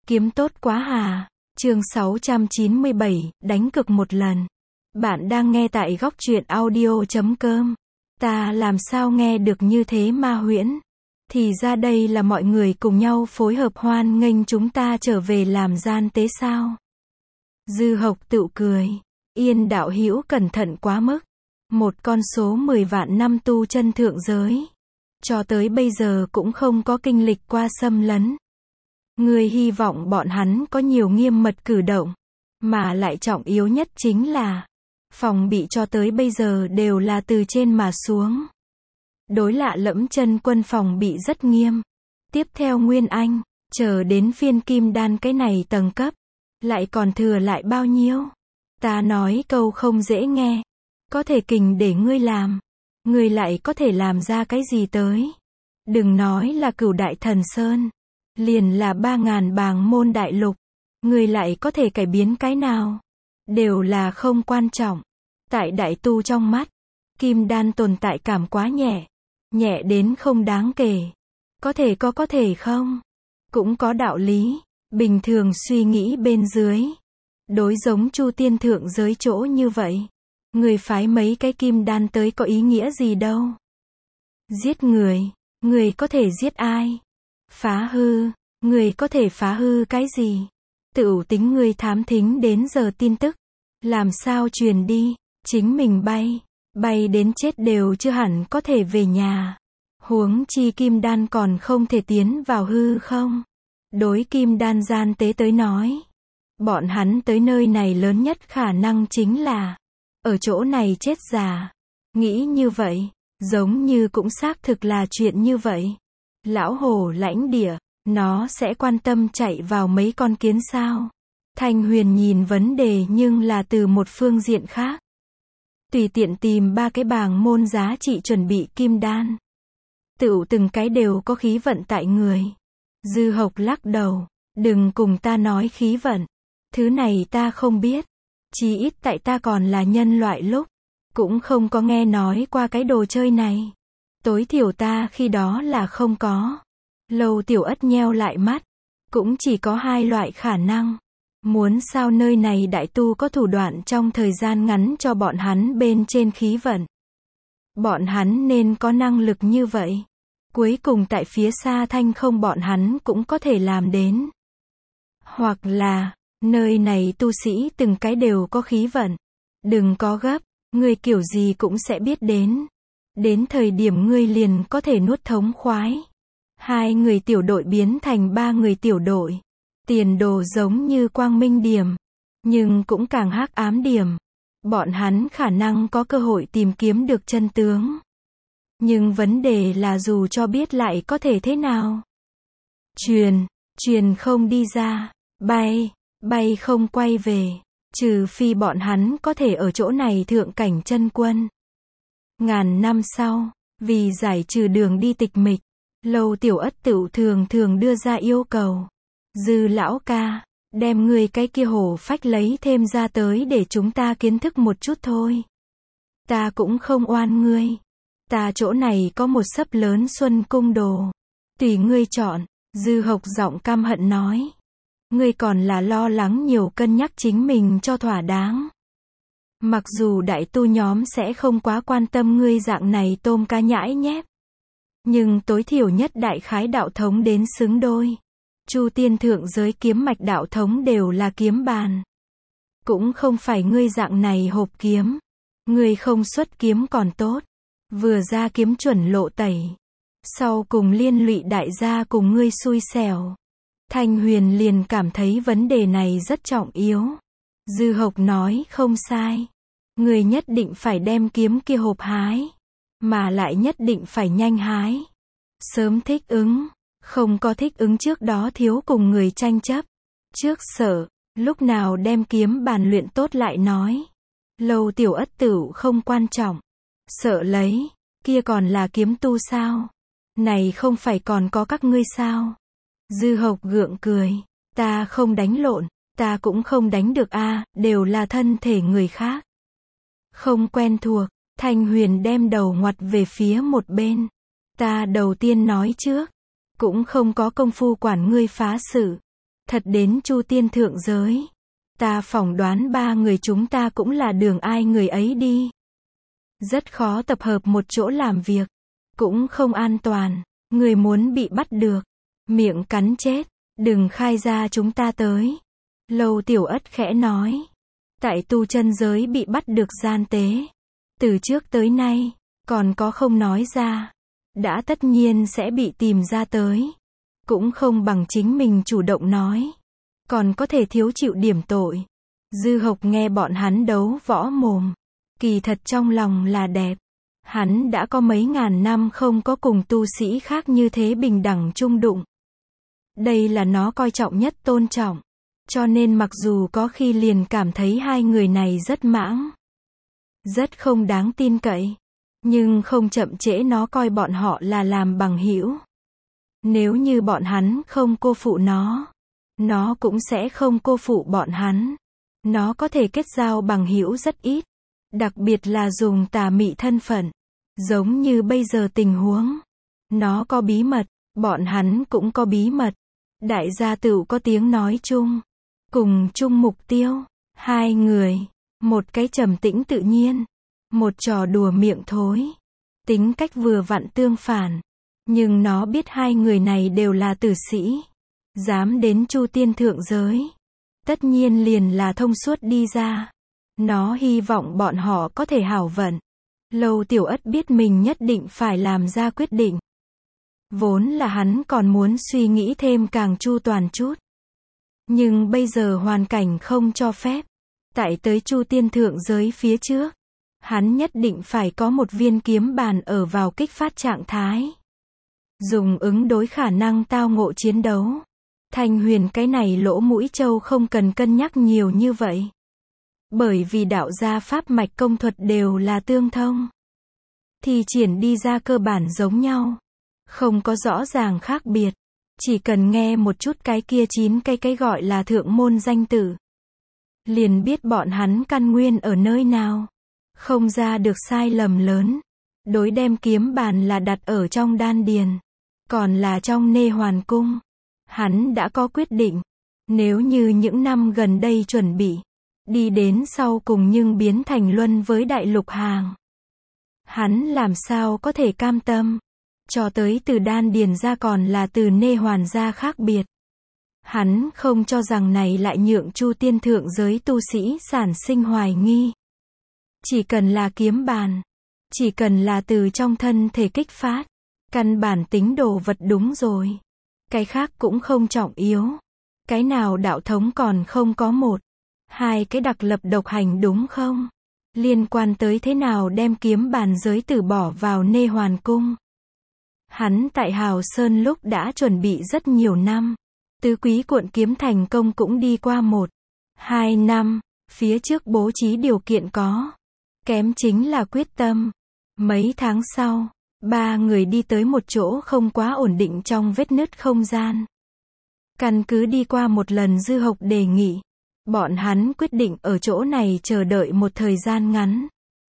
Kiếm tốt quá hà. Chương 697, đánh cược một lần. Bạn đang nghe tại góc truyện audio.com. Ta làm sao nghe được như thế ma huyễn? Thì ra đây là mọi người cùng nhau phối hợp hoan nghênh chúng ta trở về làm gian tế sao? Dư Hộc tự cười. Yên đạo hữu cẩn thận quá mức. Một con số 10 vạn năm tu chân thượng giới. Cho tới bây giờ cũng không có kinh lịch qua xâm lấn. Người hy vọng bọn hắn có nhiều nghiêm mật cử động. Mà lại trọng yếu nhất chính là phòng bị cho tới bây giờ đều là từ trên mà xuống. Đối lạ lẫm chân quân phòng bị rất nghiêm. Tiếp theo Nguyên Anh, chờ đến phiên Kim Đan cái này tầng cấp. Lại còn thừa lại bao nhiêu? Ta nói câu không dễ nghe. Có thể kình để ngươi làm. Ngươi lại có thể làm ra cái gì tới? Đừng nói là Cửu Đại Thần Sơn. Liền là 3.000 bàng môn đại lục. Ngươi lại có thể cải biến cái nào? Đều là không quan trọng. Tại đại tu trong mắt, Kim Đan tồn tại cảm quá nhẹ. Nhẹ đến không đáng kể. Có thể không? Cũng có đạo lý. Bình thường suy nghĩ bên dưới. Đối giống Chu Tiên thượng giới chỗ như vậy. Người phái mấy cái Kim Đan tới có ý nghĩa gì đâu. Giết người. Người có thể giết ai? Phá hư. Người có thể phá hư cái gì? Tựu tính người thám thính đến giờ tin tức. Làm sao truyền đi? Chính mình bay. Bay đến chết đều chưa hẳn có thể về nhà. Huống chi Kim Đan còn không thể tiến vào hư không? Đối Kim Đan gian tế tới nói. Bọn hắn tới nơi này lớn nhất khả năng chính là ở chỗ này chết già. Nghĩ như vậy, giống như cũng xác thực là chuyện như vậy. Lão hổ lãnh địa, nó sẽ quan tâm chạy vào mấy con kiến sao? Thanh Huyền nhìn vấn đề nhưng là từ một phương diện khác. Tùy tiện tìm 3 cái bàng môn giá trị chuẩn bị Kim Đan. Tựu từng cái đều có khí vận tại người. Dư Hộc lắc đầu, đừng cùng ta nói khí vận. Thứ này ta không biết. Chí ít tại ta còn là nhân loại lúc. Cũng không có nghe nói qua cái đồ chơi này. Tối thiểu ta khi đó là không có. Lâu Tiểu Ất nheo lại mắt. Cũng chỉ có 2 loại khả năng. Muốn sao nơi này đại tu có thủ đoạn trong thời gian ngắn cho bọn hắn bên trên khí vận. Bọn hắn nên có năng lực như vậy. Cuối cùng tại phía xa thanh không bọn hắn cũng có thể làm đến. Hoặc là, nơi này tu sĩ từng cái đều có khí vận. Đừng có gấp, ngươi kiểu gì cũng sẽ biết đến. Đến thời điểm ngươi liền có thể nuốt thống khoái. 2 người tiểu đội biến thành 3 người tiểu đội. Tiền đồ giống như quang minh điểm. Nhưng cũng càng hắc ám điểm. Bọn hắn khả năng có cơ hội tìm kiếm được chân tướng. Nhưng vấn đề là dù cho biết lại có thể thế nào? Truyền không đi ra. Bay không quay về. Trừ phi bọn hắn có thể ở chỗ này thượng cảnh chân quân. Ngàn năm sau, vì giải trừ đường đi tịch mịch, Lâu Tiểu Ất tựu thường đưa ra yêu cầu. Dư lão ca, đem người cái kia hổ phách lấy thêm ra tới để chúng ta kiến thức một chút thôi. Ta cũng không oan ngươi. Ta chỗ này có một sấp lớn xuân cung đồ. Tùy ngươi chọn. Dư Hộc giọng căm hận nói. Ngươi còn là lo lắng nhiều cân nhắc chính mình cho thỏa đáng. Mặc dù đại tu nhóm sẽ không quá quan tâm ngươi dạng này tôm cá nhãi nhép. Nhưng tối thiểu nhất đại khái đạo thống đến xứng đôi. Chu Tiên thượng giới kiếm mạch đạo thống đều là kiếm bàn. Cũng không phải ngươi dạng này hộp kiếm. Ngươi không xuất kiếm còn tốt. Vừa ra kiếm chuẩn lộ tẩy. Sau cùng liên lụy đại gia cùng ngươi xui xẻo. Thanh Huyền liền cảm thấy vấn đề này rất trọng yếu. Dư Hộc nói không sai. Ngươi nhất định phải đem kiếm kia hộp hái. Mà lại nhất định phải nhanh hái. Sớm thích ứng. Không có thích ứng trước đó thiếu cùng người tranh chấp. Trước sợ. Lúc nào đem kiếm bàn luyện tốt lại nói. Lâu Tiểu Ất tửu không quan trọng. Sợ lấy. Kia còn là kiếm tu sao? Này không phải còn có các ngươi sao? Dư Hộc gượng cười. Ta không đánh lộn. Ta cũng không đánh được a, đều là thân thể người khác. Không quen thuộc. Thanh Huyền đem đầu ngoặt về phía một bên. Ta đầu tiên nói trước. Cũng không có công phu quản ngươi phá sự. Thật đến Chu Tiên thượng giới. Ta phỏng đoán ba người chúng ta cũng là đường ai người ấy đi. Rất khó tập hợp một chỗ làm việc. Cũng không an toàn. Người muốn bị bắt được. Miệng cắn chết. Đừng khai ra chúng ta tới. Lâu Tiểu Ất khẽ nói. Tại tu chân giới bị bắt được gian tế. Từ trước tới nay, còn có không nói ra. Đã tất nhiên sẽ bị tìm ra tới. Cũng không bằng chính mình chủ động nói. Còn có thể thiếu chịu điểm tội. Dư Hộc nghe bọn hắn đấu võ mồm. Kỳ thật trong lòng là đẹp. Hắn đã có mấy ngàn năm không có cùng tu sĩ khác như thế bình đẳng chung đụng. Đây là nó coi trọng nhất tôn trọng. Cho nên mặc dù có khi liền cảm thấy hai người này rất mãng. Rất không đáng tin cậy. Nhưng không chậm trễ nó coi bọn họ là làm bằng hữu. Nếu như bọn hắn không cô phụ nó cũng sẽ không cô phụ bọn hắn. Nó có thể kết giao bằng hữu rất ít. Đặc biệt là dùng tà mị thân phận. Giống như bây giờ tình huống. Nó có bí mật, bọn hắn cũng có bí mật. Đại gia tựu có tiếng nói chung. Cùng chung mục tiêu. Hai người. Một cái trầm tĩnh tự nhiên. Một trò đùa miệng thối. Tính cách vừa vặn tương phản. Nhưng nó biết hai người này đều là tử sĩ. Dám đến Chu Tiên thượng giới. Tất nhiên liền là thông suốt đi ra. Nó hy vọng bọn họ có thể hảo vận. Lâu Tiểu Ất biết mình nhất định phải làm ra quyết định. Vốn là hắn còn muốn suy nghĩ thêm càng chu toàn chút. Nhưng bây giờ hoàn cảnh không cho phép. Tại tới Chu Tiên thượng giới phía trước. Hắn nhất định phải có một viên kiếm bàn ở vào kích phát trạng thái. Dùng ứng đối khả năng tao ngộ chiến đấu. Thanh Huyền cái này lỗ mũi trâu không cần cân nhắc nhiều như vậy. Bởi vì đạo gia pháp mạch công thuật đều là tương thông. Thì triển đi ra cơ bản giống nhau. Không có rõ ràng khác biệt. Chỉ cần nghe một chút cái kia 9 cái gọi là thượng môn danh tử. Liền biết bọn hắn căn nguyên ở nơi nào. Không ra được sai lầm lớn. Đối đem kiếm bàn là đặt ở trong đan điền. Còn là trong nê hoàn cung. Hắn đã có quyết định. Nếu như những năm gần đây chuẩn bị. Đi đến sau cùng nhưng biến thành luân với đại lục hàng. Hắn làm sao có thể cam tâm. Cho tới từ đan điền ra còn là từ nê hoàn ra khác biệt. Hắn không cho rằng này lại nhượng Chu Tiên thượng giới tu sĩ sản sinh hoài nghi. Chỉ cần là kiếm bàn. Chỉ cần là từ trong thân thể kích phát. Căn bản tính đồ vật đúng rồi. Cái khác cũng không trọng yếu. Cái nào đạo thống còn không có một. Hai cái đặc lập độc hành đúng không? Liên quan tới thế nào đem kiếm bàn giới tử bỏ vào nê hoàn cung. Hắn tại Hào Sơn lúc đã chuẩn bị rất nhiều năm. Tứ quý cuộn kiếm thành công cũng đi qua 1-2 năm. Phía trước bố trí điều kiện có. Kém chính là quyết tâm. Mấy tháng sau, ba người đi tới một chỗ không quá ổn định trong vết nứt không gian. Căn cứ đi qua một lần Dư Hộc đề nghị. Bọn hắn quyết định ở chỗ này chờ đợi một thời gian ngắn.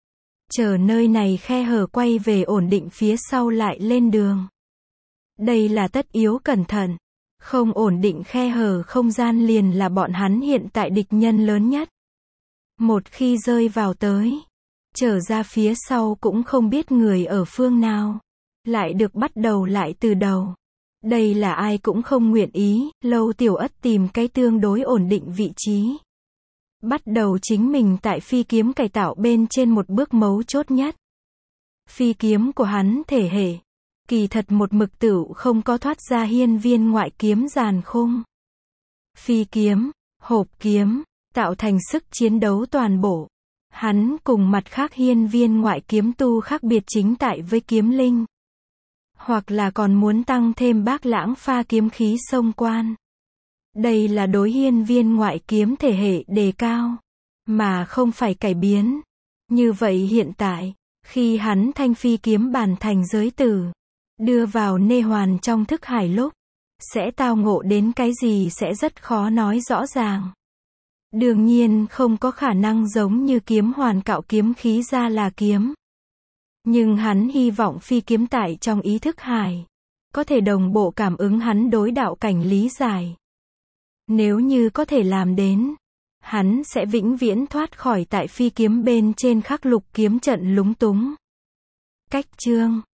Chờ nơi này khe hở quay về ổn định phía sau lại lên đường. Đây là tất yếu cẩn thận. Không ổn định khe hở không gian liền là bọn hắn hiện tại địch nhân lớn nhất. Một khi rơi vào tới. Trở ra phía sau cũng không biết người ở phương nào. Lại được bắt đầu lại từ đầu. Đây là ai cũng không nguyện ý. Lâu Tiểu Ất tìm cái tương đối ổn định vị trí. Bắt đầu chính mình tại phi kiếm cải tạo bên trên một bước mấu chốt nhất. Phi kiếm của hắn thể hệ. Kỳ thật một mực tửu không có thoát ra hiên viên ngoại kiếm giàn khung. Phi kiếm, hộp kiếm, tạo thành sức chiến đấu toàn bộ. Hắn cùng mặt khác hiên viên ngoại kiếm tu khác biệt chính tại với kiếm linh. Hoặc là còn muốn tăng thêm bác lãng pha kiếm khí sông quan. Đây là đối hiên viên ngoại kiếm thể hệ đề cao. Mà không phải cải biến. Như vậy hiện tại, khi hắn thanh phi kiếm bàn thành giới tử. Đưa vào nê hoàn trong thức hải lúc. Sẽ tao ngộ đến cái gì sẽ rất khó nói rõ ràng. Đương nhiên không có khả năng giống như kiếm hoàn cạo kiếm khí ra là kiếm. Nhưng hắn hy vọng phi kiếm tại trong ý thức hải. Có thể đồng bộ cảm ứng hắn đối đạo cảnh lý giải. Nếu như có thể làm đến, hắn sẽ vĩnh viễn thoát khỏi tại phi kiếm bên trên khắc lục kiếm trận lúng túng. Cách chương